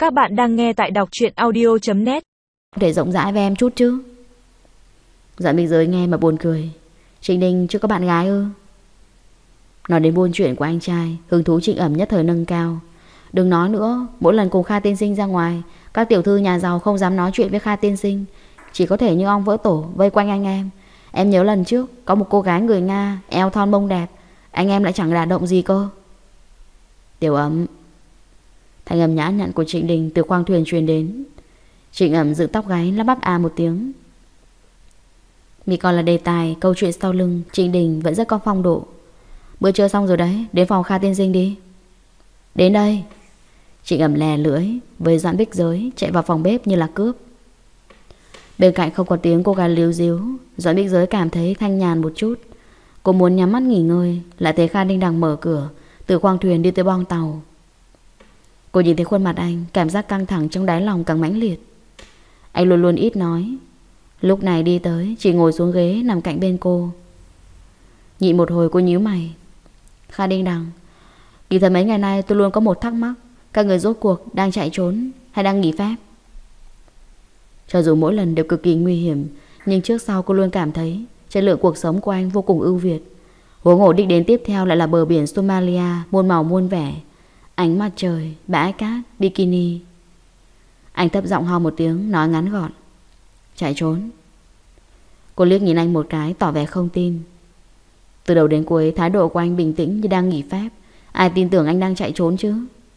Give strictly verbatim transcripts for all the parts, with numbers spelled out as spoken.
Các bạn đang nghe tại đọc truyện audio chấm net. Để rộng rãi với em chút chứ. Doãn Minh Giới nghe mà buồn cười. Trịnh Đình chưa có bạn gái ư? Nói đến buôn chuyện của anh trai, hứng thú Trịnh Ẩm nhất thời nâng cao. Đừng nói nữa, mỗi lần cùng Kha tiên sinh ra ngoài, các tiểu thư nhà giàu không dám nói chuyện với Kha tiên sinh, chỉ có thể như ong vỡ tổ vây quanh anh em. Em nhớ lần trước có một cô gái người Nga, eo thon mông đẹp, anh em lại chẳng đả động gì cơ. Tiểu Ẩm. Thanh âm nhã nhặn của Trịnh Đình từ khoang thuyền truyền đến. Trịnh Ẩm dựng tóc gáy lắp bắp à một tiếng. Vì còn là đề tài, câu chuyện sau lưng, Trịnh Đình vẫn rất có phong độ. Bữa trưa xong rồi đấy, đến phòng Kha tiên sinh đi. Đến đây. Trịnh Ẩm lè lưỡi với Doãn Bích Giới chạy vào phòng bếp như là cướp. Bên cạnh không có tiếng cô gái líu díu. Doãn Bích Giới cảm thấy thanh nhàn một chút. Cô muốn nhắm mắt nghỉ ngơi, lại thấy Kha Đinh Đằng mở cửa từ khoang thuyền đi tới boong tàu. Cô nhìn thấy khuôn mặt anh, cảm giác căng thẳng trong đáy lòng càng mãnh liệt. Anh luôn luôn ít nói, lúc này đi tới chỉ ngồi xuống ghế nằm cạnh bên cô. Nhịn một hồi cô nhíu mày. Kha Đinh Đằng, kỳ thật mấy ngày nay tôi luôn có một thắc mắc, các người rốt cuộc đang chạy trốn hay đang nghỉ phép? Cho dù mỗi lần đều cực kỳ nguy hiểm, nhưng trước sau cô luôn cảm thấy chất lượng cuộc sống của anh vô cùng ưu việt. Huống hồ đích đến tiếp theo lại là bờ biển Somalia muôn màu muôn vẻ, ánh mặt trời, bãi cát, bikini. Anh thấp giọng ho một tiếng, nói ngắn gọn. Chạy trốn. Cô liếc nhìn anh một cái, tỏ vẻ không tin. Từ đầu đến cuối thái độ của anh bình tĩnh như đang nghỉ phép. Ai tin tưởng anh đang chạy trốn chứ?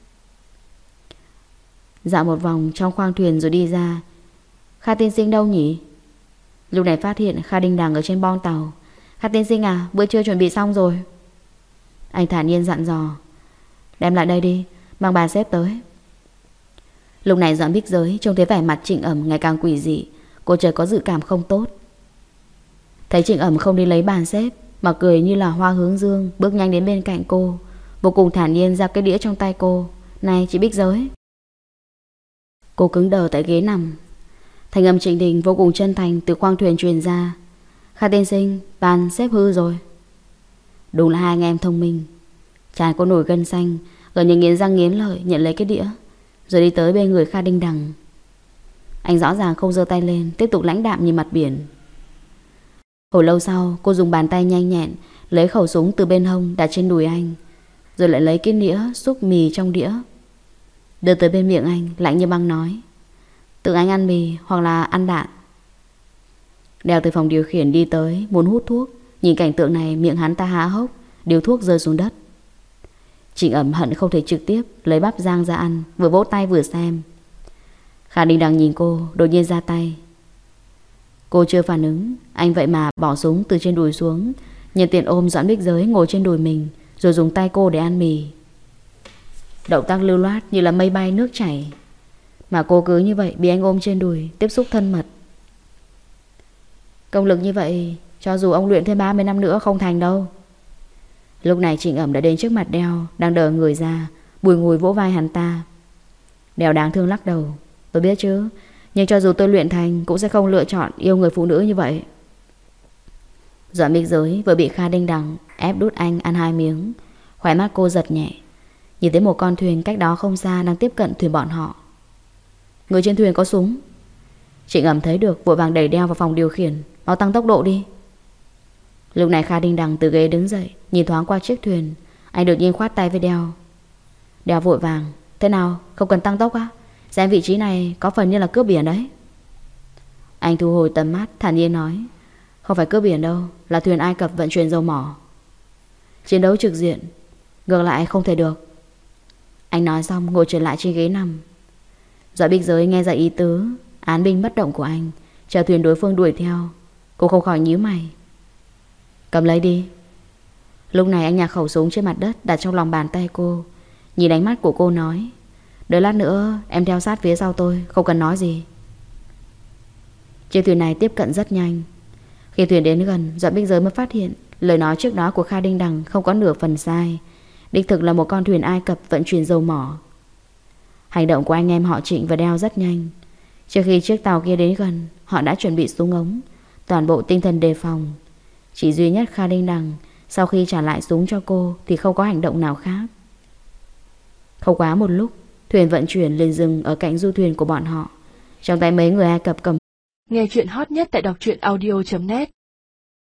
Dạo một vòng trong khoang thuyền rồi đi ra. Kha tiên sinh đâu nhỉ? Lúc này phát hiện Kha Đinh Đằng ở trên boong tàu. Kha tiên sinh à, bữa trưa chuẩn bị xong rồi. Anh thản nhiên dặn dò. Đem lại đây đi, mang bàn xếp tới. Lúc này Doãn Bích Giới trông thấy vẻ mặt Trịnh Ẩm ngày càng quỷ dị. Cô chợt có dự cảm không tốt. Thấy Trịnh Ẩm không đi lấy bàn xếp, mà cười như là hoa hướng dương, bước nhanh đến bên cạnh cô, vô cùng thản nhiên ra cái đĩa trong tay cô. Này chị Bích Giới. Cô cứng đờ tại ghế nằm. Thanh âm Trịnh Đình vô cùng chân thành từ khoang thuyền truyền ra. Kha tiên sinh, bàn xếp hư rồi. Đúng là hai anh em thông minh. Trán cô nổi gân xanh, gần như nghiến răng nghiến lợi nhận lấy cái đĩa, rồi đi tới bên người Kha Đinh Đằng. Anh rõ ràng không giơ tay lên, tiếp tục lãnh đạm nhìn mặt biển. Hồi lâu sau, cô dùng bàn tay nhanh nhẹn lấy khẩu súng từ bên hông đặt trên đùi anh, rồi lại lấy cái nĩa xúc mì trong đĩa, đưa tới bên miệng anh, lạnh như băng nói. Tự anh ăn mì hoặc là ăn đạn. Đeo từ phòng điều khiển đi tới, muốn hút thuốc. Nhìn cảnh tượng này, miệng hắn ta há hốc, điếu thuốc rơi xuống đất. Trịnh Ẩm hận không thể trực tiếp lấy bắp rang ra ăn, vừa vỗ tay vừa xem. Kha Đinh Đằng nhìn cô, đột nhiên ra tay. Cô chưa phản ứng, anh vậy mà bỏ súng từ trên đùi xuống, nhân tiện ôm Doãn Bích Giới ngồi trên đùi mình, rồi dùng tay cô để ăn mì. Động tác lưu loát như là mây bay nước chảy, mà cô cứ như vậy bị anh ôm trên đùi, tiếp xúc thân mật. Công lực như vậy, cho dù ông luyện thêm ba mươi năm nữa không thành đâu. Lúc này Trịnh Ẩm đã đến trước mặt Đeo, đang đờ người ra, bùi ngùi vỗ vai hắn ta. Đeo đáng thương lắc đầu. Tôi biết chứ, nhưng cho dù tôi luyện thành cũng sẽ không lựa chọn yêu người phụ nữ như vậy. Doãn Bích Giới vừa bị Kha Đinh Đằng ép đút anh ăn hai miếng, khóe mắt cô giật nhẹ, nhìn thấy một con thuyền cách đó không xa đang tiếp cận thuyền bọn họ. Người trên thuyền có súng. Trịnh Ẩm thấy được, vội vàng đẩy Đeo vào phòng điều khiển. Mau tăng tốc độ đi. Lúc này Kha Đinh Đằng từ ghế đứng dậy, nhìn thoáng qua chiếc thuyền. Anh đột nhiên khoát tay với Đeo. Đeo vội vàng. Thế nào, không cần tăng tốc á? Xem vị trí này có phần như là cướp biển đấy. Anh thu hồi tầm mắt, thản nhiên nói. Không phải cướp biển đâu, là thuyền Ai Cập vận chuyển dầu mỏ. Chiến đấu trực diện, ngược lại không thể được. Anh nói xong ngồi trở lại trên ghế nằm. Doãn Bích Giới nghe ra ý tứ án binh bất động của anh, chờ thuyền đối phương đuổi theo. Cô không khỏi nhíu mày. Cầm lấy đi. Lúc này anh nhặt khẩu súng trên mặt đất đặt trong lòng bàn tay cô, nhìn ánh mắt của cô nói. Đợi lát nữa em theo sát phía sau tôi, không cần nói gì. Chiếc thuyền này tiếp cận rất nhanh. Khi thuyền đến gần, Doãn Bích Giới mới phát hiện lời nói trước đó của Kha Đinh Đằng không có nửa phần sai. Đích thực là một con thuyền Ai Cập vận chuyển dầu mỏ. Hành động của anh em họ Trịnh và Đeo rất nhanh. Trước khi chiếc tàu kia đến gần, họ đã chuẩn bị súng ống, toàn bộ tinh thần đề phòng. Chỉ duy nhất Kha Đinh Đằng sau khi trả lại súng cho cô thì không có hành động nào khác. Không quá một lúc, thuyền Thuyền vận chuyển liền dừng ở cạnh du thuyền của bọn họ. Trong tay mấy người Ai Cập cầm. Nghe chuyện hot nhất tại đọc truyện audio chấm net.